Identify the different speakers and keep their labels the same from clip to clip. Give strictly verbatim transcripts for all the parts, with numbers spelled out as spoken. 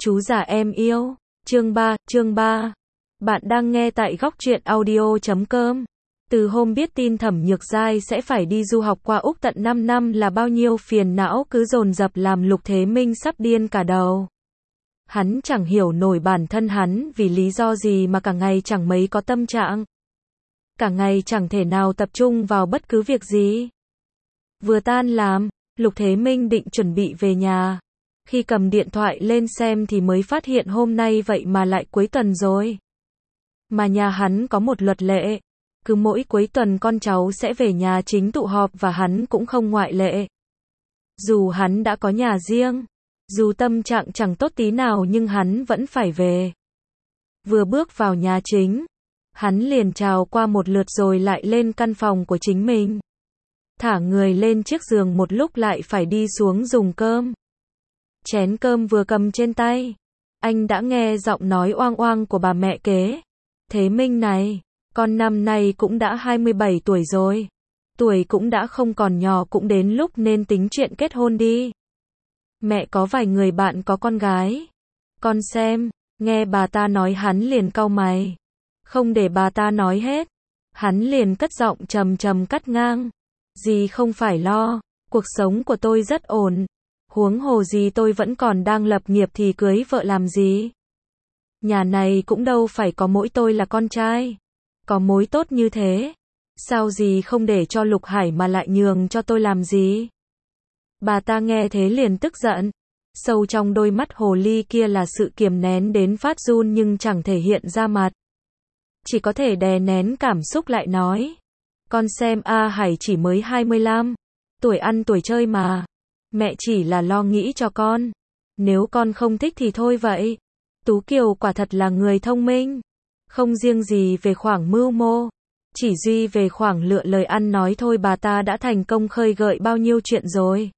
Speaker 1: Chú già em yêu. Chương ba, chương ba. Bạn đang nghe tại góc truyện audio chấm com. Từ hôm biết tin Thẩm Nhược Giai sẽ phải đi du học qua Úc tận năm năm là bao nhiêu phiền não cứ dồn dập làm Lục Thế Minh sắp điên cả đầu. Hắn chẳng hiểu nổi bản thân hắn vì lý do gì mà cả ngày chẳng mấy có tâm trạng. Cả ngày chẳng thể nào tập trung vào bất cứ việc gì. Vừa tan làm, Lục Thế Minh định chuẩn bị về nhà. Khi cầm điện thoại lên xem thì mới phát hiện hôm nay vậy mà lại cuối tuần rồi. Mà nhà hắn có một luật lệ. Cứ mỗi cuối tuần con cháu sẽ về nhà chính tụ họp và hắn cũng không ngoại lệ. Dù hắn đã có nhà riêng, dù tâm trạng chẳng tốt tí nào nhưng hắn vẫn phải về. Vừa bước vào nhà chính, hắn liền chào qua một lượt rồi lại lên căn phòng của chính mình. Thả người lên chiếc giường một lúc lại phải đi xuống dùng cơm. Chén cơm vừa cầm trên tay, anh đã nghe giọng nói oang oang của bà mẹ kế. Thế Minh này, con năm nay cũng đã hai mươi bảy tuổi rồi. Tuổi cũng đã không còn nhỏ, cũng đến lúc nên tính chuyện kết hôn đi. Mẹ có vài người bạn có con gái. Con xem, nghe bà ta nói hắn liền cau mày. Không để bà ta nói hết, hắn liền cất giọng trầm trầm cắt ngang. Dì không phải lo, cuộc sống của tôi rất ổn. Huống hồ gì tôi vẫn còn đang lập nghiệp thì cưới vợ làm gì. Nhà này cũng đâu phải có mỗi tôi là con trai. Có mối tốt như thế, sao dì không để cho Lục Hải mà lại nhường cho tôi làm gì? Bà ta nghe thế liền tức giận. Sâu trong đôi mắt hồ ly kia là sự kiềm nén đến phát run nhưng chẳng thể hiện ra mặt. Chỉ có thể đè nén cảm xúc lại nói. Con xem A Hải chỉ mới hai mươi lăm, tuổi ăn tuổi chơi mà. Mẹ chỉ là lo nghĩ cho con. Nếu con không thích thì thôi vậy. Tú Kiều quả thật là người thông minh. Không riêng gì về khoảng mưu mô, chỉ duy về khoảng lựa lời ăn nói thôi bà ta đã thành công khơi gợi bao nhiêu chuyện rồi.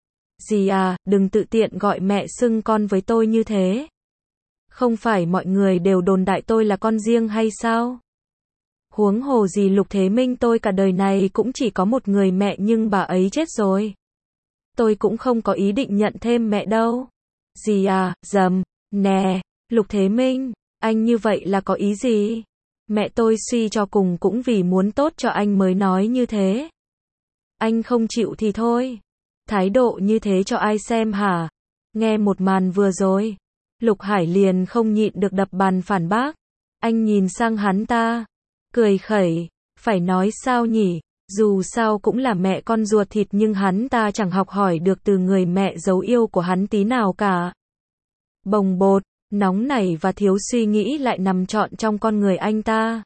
Speaker 1: Dì à, đừng tự tiện gọi mẹ xưng con với tôi như thế. Không phải mọi người đều đồn đại tôi là con riêng hay sao? Huống hồ gì Lục Thế Minh tôi cả đời này cũng chỉ có một người mẹ nhưng bà ấy chết rồi. Tôi cũng không có ý định nhận thêm mẹ đâu. Dì à, dầm, nè, Lục Thế Minh, anh như vậy là có ý gì? Mẹ tôi suy cho cùng cũng vì muốn tốt cho anh mới nói như thế. Anh không chịu thì thôi. Thái độ như thế cho ai xem hả? Nghe một màn vừa rồi, Lục Hải liền không nhịn được đập bàn phản bác. Anh nhìn sang hắn ta, cười khẩy, phải nói sao nhỉ? Dù sao cũng là mẹ con ruột thịt nhưng hắn ta chẳng học hỏi được từ người mẹ dấu yêu của hắn tí nào cả. Bồng bột, nóng nảy và thiếu suy nghĩ lại nằm trọn trong con người anh ta.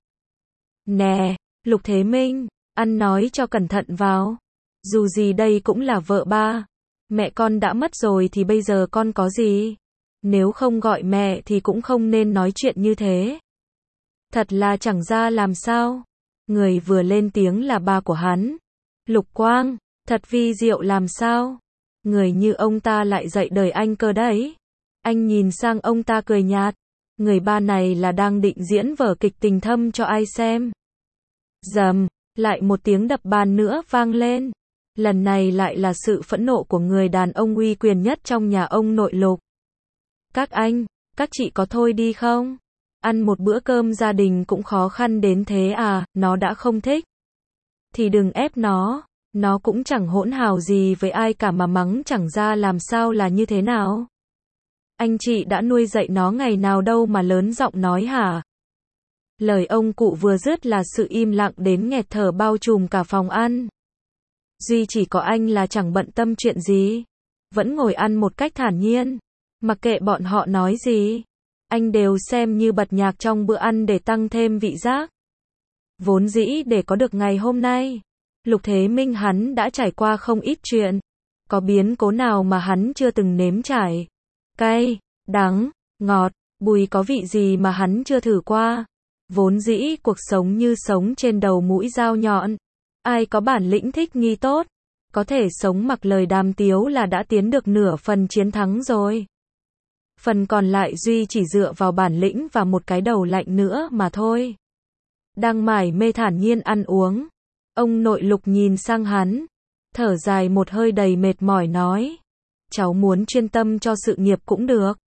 Speaker 1: Nè, Lục Thế Minh, ăn nói cho cẩn thận vào. Dù gì đây cũng là vợ ba. Mẹ con đã mất rồi thì bây giờ con có gì? Nếu không gọi mẹ thì cũng không nên nói chuyện như thế. Thật là chẳng ra làm sao. Người vừa lên tiếng là ba của hắn. Lục Quang, thật vi diệu làm sao? Người như ông ta lại dạy đời anh cơ đấy. Anh nhìn sang ông ta cười nhạt. Người ba này là đang định diễn vở kịch tình thâm cho ai xem. Dầm, lại một tiếng đập bàn nữa vang lên. Lần này lại là sự phẫn nộ của người đàn ông uy quyền nhất trong nhà ông nội Lục. Các anh, các chị có thôi đi không? Ăn một bữa cơm gia đình cũng khó khăn đến thế à, nó đã không thích. Thì đừng ép nó, nó cũng chẳng hỗn hào gì với ai cả mà mắng chẳng ra làm sao là như thế nào. Anh chị đã nuôi dạy nó ngày nào đâu mà lớn giọng nói hả? Lời ông cụ vừa dứt là sự im lặng đến nghẹt thở bao trùm cả phòng ăn. Duy chỉ có anh là chẳng bận tâm chuyện gì. Vẫn ngồi ăn một cách thản nhiên. Mặc kệ bọn họ nói gì. Anh đều xem như bật nhạc trong bữa ăn để tăng thêm vị giác. Vốn dĩ để có được ngày hôm nay, Lục Thế Minh hắn đã trải qua không ít chuyện. Có biến cố nào mà hắn chưa từng nếm trải. Cay, đắng, ngọt, bùi có vị gì mà hắn chưa thử qua. Vốn dĩ cuộc sống như sống trên đầu mũi dao nhọn. Ai có bản lĩnh thích nghi tốt, có thể sống mặc lời đàm tiếu là đã tiến được nửa phần chiến thắng rồi. Phần còn lại duy chỉ dựa vào bản lĩnh và một cái đầu lạnh nữa mà thôi. Đang mải mê thản nhiên ăn uống, ông nội Lục nhìn sang hắn, thở dài một hơi đầy mệt mỏi nói. Cháu muốn chuyên tâm cho sự nghiệp cũng được.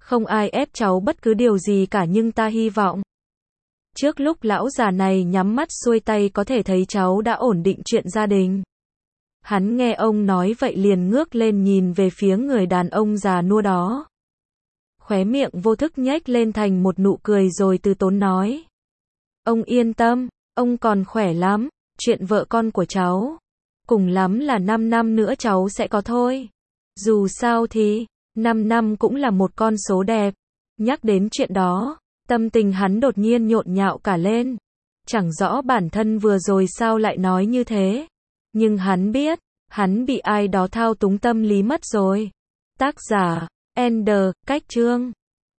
Speaker 1: Không ai ép cháu bất cứ điều gì cả nhưng ta hy vọng. Trước lúc lão già này nhắm mắt xuôi tay có thể thấy cháu đã ổn định chuyện gia đình. Hắn nghe ông nói vậy liền ngước lên nhìn về phía người đàn ông già nua đó. Khóe miệng vô thức nhếch lên thành một nụ cười rồi từ tốn nói. Ông yên tâm, ông còn khỏe lắm, chuyện vợ con của cháu. Cùng lắm là năm năm nữa cháu sẽ có thôi. Dù sao thì, năm năm cũng là một con số đẹp. Nhắc đến chuyện đó, tâm tình hắn đột nhiên nhộn nhạo cả lên. Chẳng rõ bản thân vừa rồi sao lại nói như thế. Nhưng hắn biết, hắn bị ai đó thao túng tâm lý mất rồi. Tác giả, Ender, cách chương.